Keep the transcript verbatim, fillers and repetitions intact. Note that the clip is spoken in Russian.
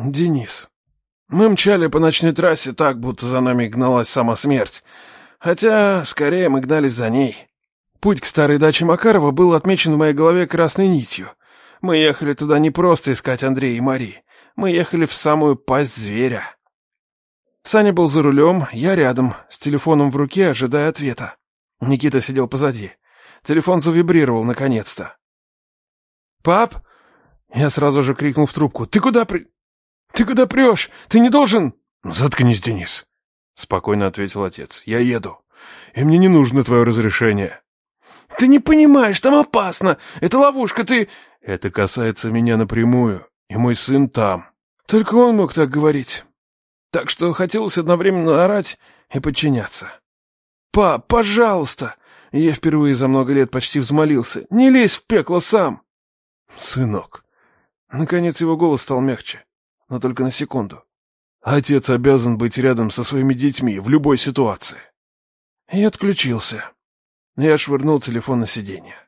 Денис, мы мчали по ночной трассе так, будто за нами гналась сама смерть. Хотя, скорее, мы гнались за ней. Путь к старой даче Макарова был отмечен в моей голове красной нитью. Мы ехали туда не просто искать Андрея и Мари. Мы ехали в самую пасть зверя. Саня был за рулем, я рядом, с телефоном в руке, ожидая ответа. Никита сидел позади. Телефон завибрировал наконец-то. «Пап!» Я сразу же крикнул в трубку. «Ты куда при... Ты куда прешь? Ты не должен...» «Заткнись, Денис», — спокойно ответил отец. «Я еду, и мне не нужно твое разрешение». «Ты не понимаешь, там опасно! Это ловушка, ты...» «Это касается меня напрямую, и мой сын там». Только он мог так говорить. Так что хотелось одновременно орать и подчиняться. «Пап, пожалуйста!» Я впервые за много лет почти взмолился. «Не лезь в пекло сам!» «Сынок». Наконец его голос стал мягче, но только на секунду. «Отец обязан быть рядом со своими детьми в любой ситуации». И отключился. Я швырнул телефон на сиденье.